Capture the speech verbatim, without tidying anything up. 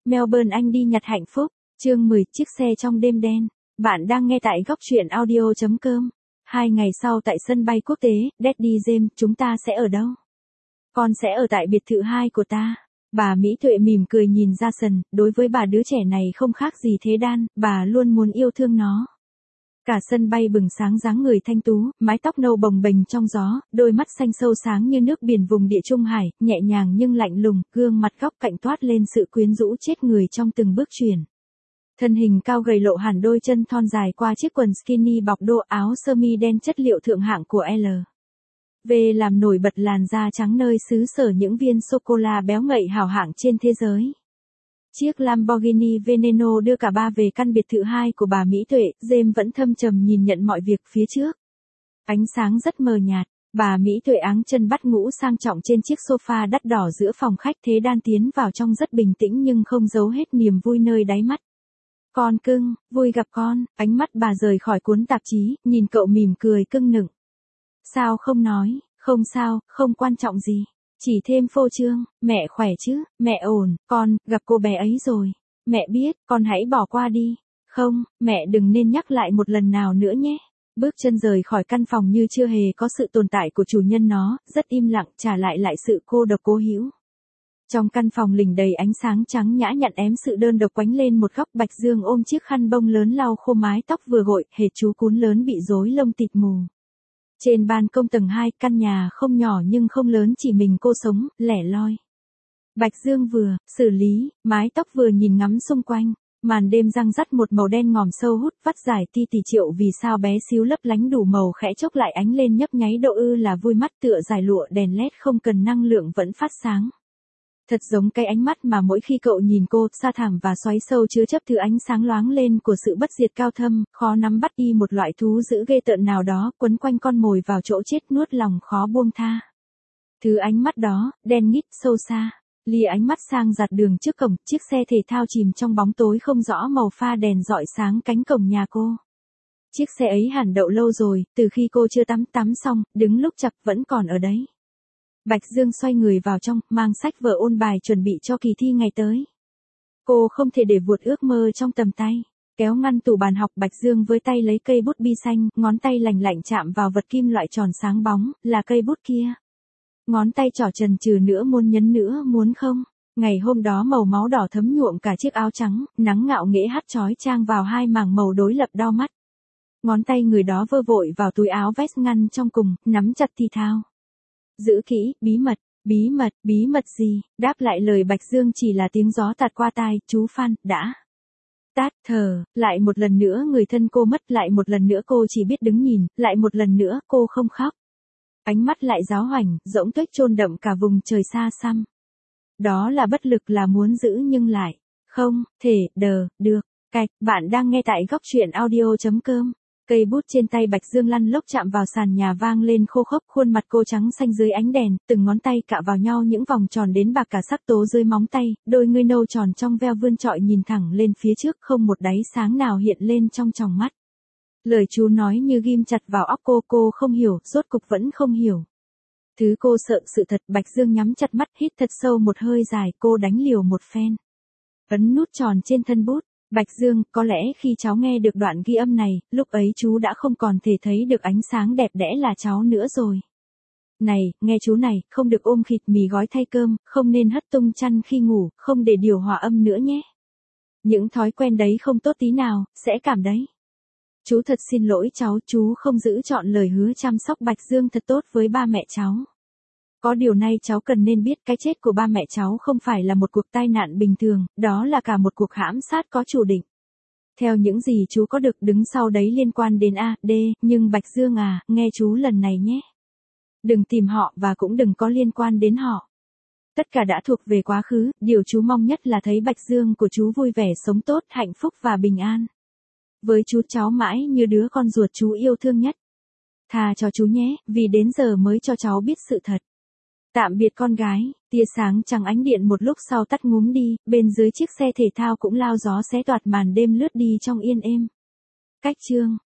Melbourne Anh đi nhặt hạnh phúc, chương mười, chiếc xe trong đêm đen. Bạn đang nghe tại góc truyện audio chấm com. Hai ngày sau tại sân bay quốc tế, Daddy James, chúng ta sẽ ở đâu? Con sẽ ở tại biệt thự hai của ta. Bà Mỹ Tuệ mỉm cười nhìn Jason, đối với bà đứa trẻ này không khác gì thế đan, bà luôn muốn yêu thương nó. Cả sân bay bừng sáng dáng người thanh tú, mái tóc nâu bồng bềnh trong gió, đôi mắt xanh sâu sáng như nước biển vùng địa Trung Hải, nhẹ nhàng nhưng lạnh lùng, gương mặt góc cạnh toát lên sự quyến rũ chết người trong từng bước chuyển. Thân hình cao gầy lộ hẳn đôi chân thon dài qua chiếc quần skinny bọc đô, áo sơ mi đen chất liệu thượng hạng của L V làm nổi bật làn da trắng nơi xứ sở những viên sô-cô-la béo ngậy hào hạng trên thế giới. Chiếc Lamborghini Veneno đưa cả ba về căn biệt thự hai của bà Mỹ Tuệ, James vẫn thâm trầm nhìn nhận mọi việc phía trước. Ánh sáng rất mờ nhạt, bà Mỹ Tuệ áng chân bắt ngũ sang trọng trên chiếc sofa đắt đỏ giữa phòng khách, thế đan tiến vào trong rất bình tĩnh nhưng không giấu hết niềm vui nơi đáy mắt. Con cưng, vui gặp con, ánh mắt bà rời khỏi cuốn tạp chí, nhìn cậu mỉm cười cưng nựng. Sao không nói, không sao, không quan trọng gì. Chỉ thêm phô trương, mẹ khỏe chứ, mẹ ổn, con, gặp cô bé ấy rồi. Mẹ biết, con hãy bỏ qua đi. Không, mẹ đừng nên nhắc lại một lần nào nữa nhé. Bước chân rời khỏi căn phòng như chưa hề có sự tồn tại của chủ nhân nó, rất im lặng trả lại lại sự cô độc cố hữu. Trong căn phòng lỉnh đầy ánh sáng trắng nhã nhặn ém sự đơn độc quánh lên một góc. Bạch Dương ôm chiếc khăn bông lớn lau khô mái tóc vừa gội, hệt chú cún lớn bị rối lông tịt mù. Trên ban công tầng hai, căn nhà không nhỏ nhưng không lớn, chỉ mình cô sống, lẻ loi. Bạch Dương vừa xử lý mái tóc vừa nhìn ngắm xung quanh, màn đêm răng rắt một màu đen ngòm sâu hút vắt dài ti tỉ triệu vì sao bé xíu lấp lánh đủ màu khẽ chốc lại ánh lên nhấp nháy độ ư là vui mắt, tựa giải lụa đèn led không cần năng lượng vẫn phát sáng. Thật giống cái ánh mắt mà mỗi khi cậu nhìn cô, xa thẳm và xoáy sâu chứa chấp thứ ánh sáng loáng lên của sự bất diệt cao thâm, khó nắm bắt đi một loại thú dữ ghê tợn nào đó, quấn quanh con mồi vào chỗ chết nuốt lòng khó buông tha. Thứ ánh mắt đó, đen nghít sâu xa, lìa ánh mắt sang giặt đường trước cổng, chiếc xe thể thao chìm trong bóng tối không rõ màu pha đèn rọi sáng cánh cổng nhà cô. Chiếc xe ấy hẳn đậu lâu rồi, từ khi cô chưa tắm tắm xong, đứng lúc chập vẫn còn ở đấy. Bạch Dương xoay người vào trong, mang sách vở ôn bài chuẩn bị cho kỳ thi ngày tới. Cô không thể để vụt ước mơ trong tầm tay. Kéo ngăn tủ bàn học, Bạch Dương với tay lấy cây bút bi xanh, ngón tay lành lạnh chạm vào vật kim loại tròn sáng bóng, là cây bút kia. Ngón tay trỏ chần chừ nữa, muốn nhấn nữa, muốn không. Ngày hôm đó màu máu đỏ thấm nhuộm cả chiếc áo trắng, nắng ngạo nghễ hắt chói chang vào hai mảng màu đối lập đau mắt. Ngón tay người đó vơ vội vào túi áo vest ngăn trong cùng, nắm chặt thì thao. Giữ kỹ, bí mật, bí mật, bí mật gì? Đáp lại lời Bạch Dương chỉ là tiếng gió tạt qua tai, chú Phan, đã. Tát, thở, lại một lần nữa người thân cô mất, lại một lần nữa cô chỉ biết đứng nhìn, lại một lần nữa cô không khóc. Ánh mắt lại giáo hoành, rỗng tuếch chôn đậm cả vùng trời xa xăm. Đó là bất lực, là muốn giữ nhưng lại, không, thể, đờ, được. Cạch, bạn đang nghe tại góc truyện audio chấm com. Cây bút trên tay Bạch Dương lăn lóc chạm vào sàn nhà vang lên khô khốc, khuôn mặt cô trắng xanh dưới ánh đèn, từng ngón tay cạ vào nhau những vòng tròn đến bạc cả sắc tố dưới móng tay, đôi ngươi nâu tròn trong veo vươn trọi nhìn thẳng lên phía trước, không một đáy sáng nào hiện lên trong tròng mắt. Lời chú nói như ghim chặt vào óc cô, cô không hiểu, rốt cục vẫn không hiểu. Thứ cô sợ sự thật. Bạch Dương nhắm chặt mắt, hít thật sâu một hơi dài, cô đánh liều một phen. Ấn nút tròn trên thân bút. Bạch Dương, có lẽ khi cháu nghe được đoạn ghi âm này, lúc ấy chú đã không còn thể thấy được ánh sáng đẹp đẽ là cháu nữa rồi. Này, nghe chú này, không được ôm thịt mì gói thay cơm, không nên hất tung chăn khi ngủ, không để điều hòa âm nữa nhé. Những thói quen đấy không tốt tí nào, sẽ cảm đấy. Chú thật xin lỗi cháu, chú không giữ trọn lời hứa chăm sóc Bạch Dương thật tốt với ba mẹ cháu. Có điều này cháu cần nên biết, cái chết của ba mẹ cháu không phải là một cuộc tai nạn bình thường, đó là cả một cuộc hãm sát có chủ định. Theo những gì chú có được đứng sau đấy liên quan đến A, D, nhưng Bạch Dương à, nghe chú lần này nhé. Đừng tìm họ và cũng đừng có liên quan đến họ. Tất cả đã thuộc về quá khứ, điều chú mong nhất là thấy Bạch Dương của chú vui vẻ sống tốt, hạnh phúc và bình an. Với chú cháu mãi như đứa con ruột chú yêu thương nhất. Tha cho chú nhé, vì đến giờ mới cho cháu biết sự thật. Tạm biệt con gái. Tia sáng trắng ánh điện một lúc sau tắt ngúm đi, bên dưới chiếc xe thể thao cũng lao gió xé toạc màn đêm lướt đi trong yên êm. Cách chương